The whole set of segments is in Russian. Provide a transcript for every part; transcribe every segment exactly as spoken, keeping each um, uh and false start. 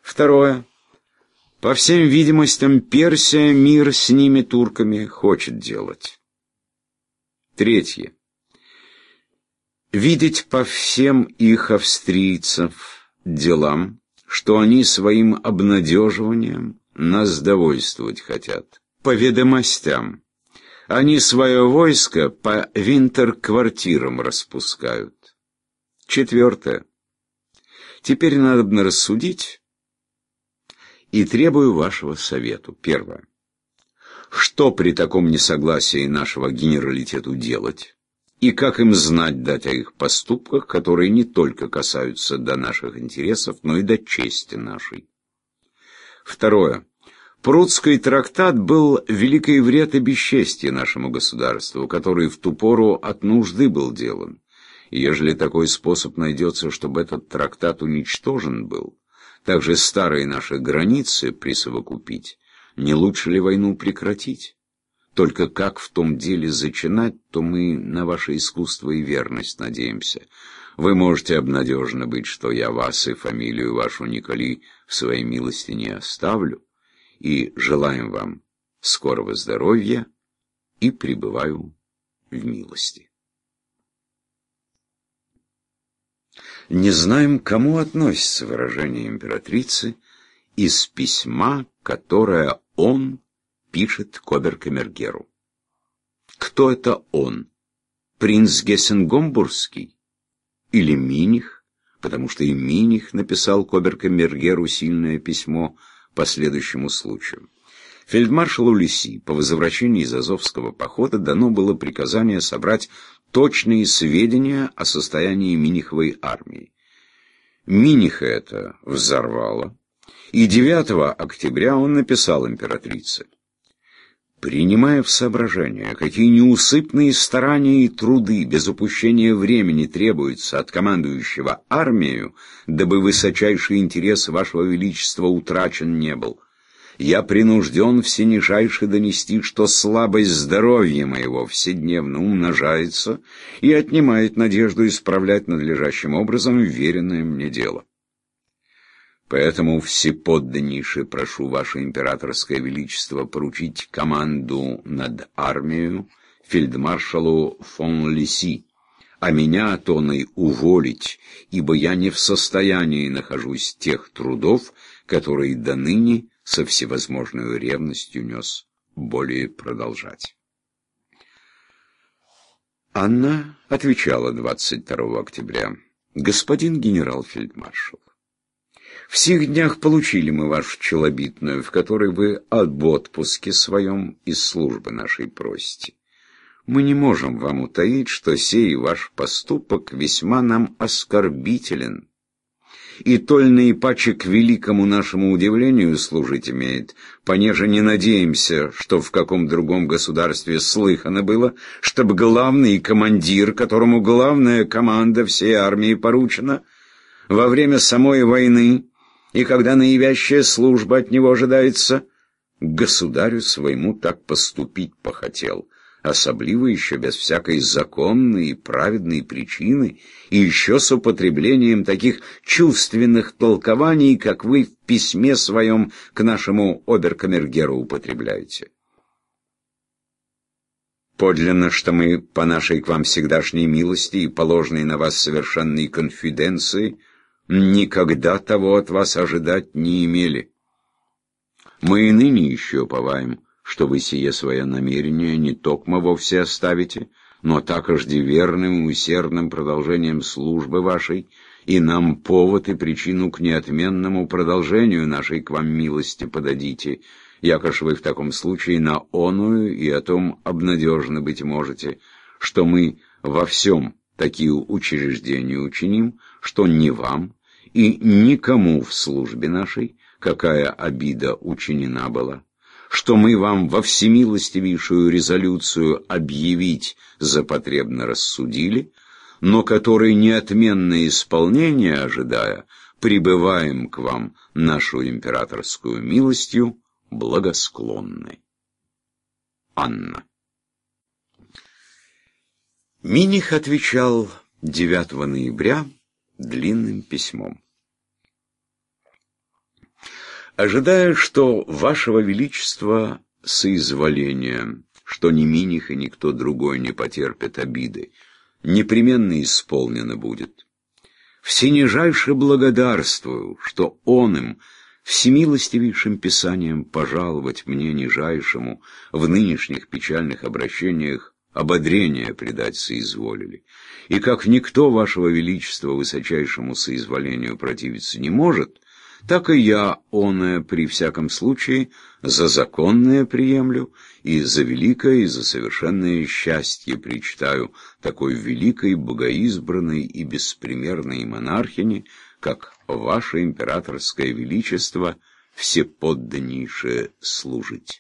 Второе. По всем видимостям, Персия мир с ними, турками, хочет делать. Третье. Видеть по всем их австрийцев делам, что они своим обнадеживанием нас довольствовать хотят. По ведомостям. Они свое войско по винтер-квартирам распускают. Четвертое. Теперь надобно рассудить и требую вашего совету. Первое. Что при таком несогласии нашего генералитету делать? И как им знать дать о их поступках, которые не только касаются до наших интересов, но и до чести нашей? Второе. Прудский трактат был великий вред и бесчестие нашему государству, который в ту пору от нужды был делан. И ежели такой способ найдется, чтобы этот трактат уничтожен был, также старые наши границы присовокупить, не лучше ли войну прекратить? Только как в том деле зачинать, то мы на ваше искусство и верность надеемся. Вы можете обнадежены быть, что я вас и фамилию вашу Николи в своей милости не оставлю, и желаем вам скорого здоровья и пребываю в милости. Не знаем, к кому относится выражение императрицы из письма, которое он пишет к обер-камергеру. Кто это он? Принц Гессен-Гомбургский? Или Миних? Потому что и Миних написал к обер-камергеру сильное письмо по следующему случаю. Фельдмаршалу Люси по возвращении из Азовского похода дано было приказание собрать точные сведения о состоянии Миниховой армии. Миниха это взорвало, и девятого октября он написал императрице: «Принимая в соображение, какие неусыпные старания и труды без упущения времени требуются от командующего армией, дабы высочайший интерес вашего величества утрачен не был, я принужден всенижайше донести, что слабость здоровья моего вседневно умножается и отнимает надежду исправлять надлежащим образом веренное мне дело. Поэтому всеподданнейше прошу ваше императорское величество поручить команду над армией фельдмаршалу фон Люси, а меня от оной уволить, ибо я не в состоянии нахожусь тех трудов, которые доныне со всевозможной ревностью нес более продолжать». Анна отвечала двадцать второго октября: «Господин генерал-фельдмаршал, в сих днях получили мы вашу челобитную, в которой вы об отпуске своем из службы нашей просите. Мы не можем вам утаить, что сей ваш поступок весьма нам оскорбителен, и толь наипаче к великому нашему удивлению служить имеет, понеже не надеемся, что в каком другом государстве слыхано было, чтобы главный командир, которому главная команда всей армии поручена, во время самой войны и когда наивящая служба от него ожидается, государю своему так поступить похотел, особливо еще без всякой законной и праведной причины, и еще с употреблением таких чувственных толкований, как вы в письме своем к нашему обер-камергеру употребляете. Подлинно, что мы по нашей к вам всегдашней милости и положенной на вас совершенной конфиденции никогда того от вас ожидать не имели. Мы и ныне еще уповаем, что вы сие свое намерение не токмо вовсе оставите, но такожде верным и усердным продолжением службы вашей, и нам повод и причину к неотменному продолжению нашей к вам милости подадите, якож вы в таком случае на оную и о том обнадежны быть можете, что мы во всем такие учреждения учиним, что ни вам и никому в службе нашей какая обида учинена была, что мы вам во всемилостивейшую резолюцию объявить за потребно рассудили, но которой неотменное исполнение ожидая, прибываем к вам нашу императорскую милостью благосклонны. Анна. Миних отвечал девятого ноября длинным письмом. Ожидая, что вашего величества соизволения, что ни Миних и никто другой не потерпит обиды, непременно исполнено будет. Всенижайше благодарствую, что он им, всемилостивейшим писанием пожаловать мне нижайшему в нынешних печальных обращениях ободрение предать соизволили. И как никто вашего величества высочайшему соизволению противиться не может, так и я оное при всяком случае за законное приемлю и за великое и за совершенное счастье причитаю такой великой, богоизбранной и беспримерной монархине, как ваше императорское величество, всеподданнейшее служить.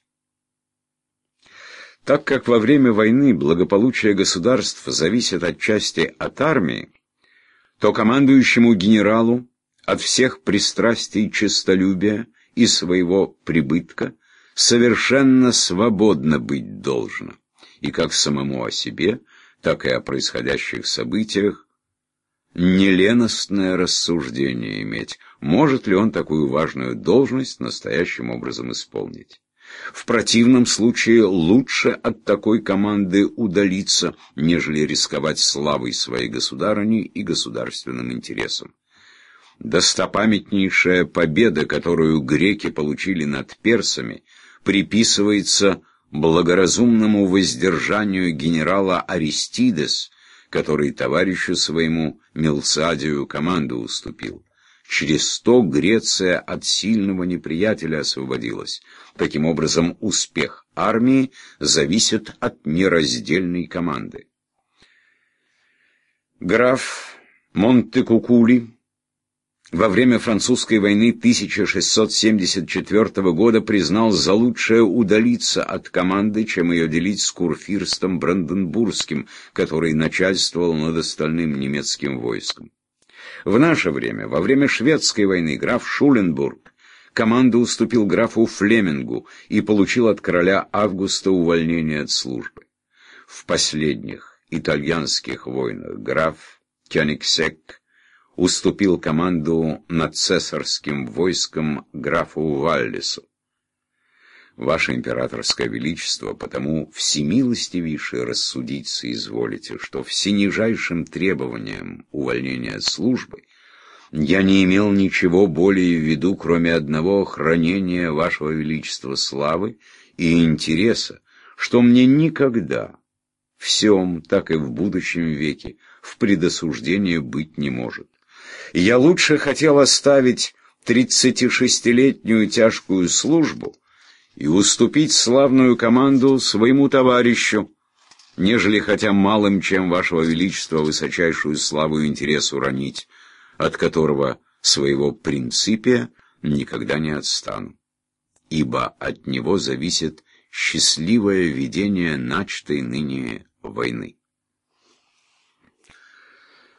Так как во время войны благополучие государств зависит отчасти от армии, то командующему генералу от всех пристрастий честолюбия и своего прибытка совершенно свободно быть должно, и как самому о себе, так и о происходящих событиях неленостное рассуждение иметь, может ли он такую важную должность настоящим образом исполнить. В противном случае лучше от такой команды удалиться, нежели рисковать славой своей государыни и государственным интересом. Достопамятнейшая победа, которую греки получили над персами, приписывается благоразумному воздержанию генерала Аристидес, который товарищу своему Милсадию команду уступил. Через то Греция от сильного неприятеля освободилась. Таким образом, успех армии зависит от нераздельной команды. Граф Монтекукули во время французской войны тысяча шестьсот семьдесят четвёртого года признал за лучшее удалиться от команды, чем ее делить с курфюрстом Бранденбургским, который начальствовал над остальным немецким войском. В наше время, во время шведской войны, граф Шуленбург команду уступил графу Флемингу и получил от короля Августа увольнение от службы. В последних итальянских войнах граф Кёнигсек уступил команду над цесарским войском графу Валлису. Ваше императорское величество потому всемилостивейше рассудить соизволите, что всенижайшим требованием увольнения от службы я не имел ничего более в виду, кроме одного хранения вашего величества славы и интереса, что мне никогда в сём, так и в будущем веке в предосуждении быть не может. Я лучше хотел оставить тридцатишестилетнюю тяжкую службу и уступить славную команду своему товарищу, нежели хотя малым чем вашего величества высочайшую славу и интерес уронить, от которого своего принципия никогда не отстану, ибо от него зависит счастливое ведение начатой ныне войны.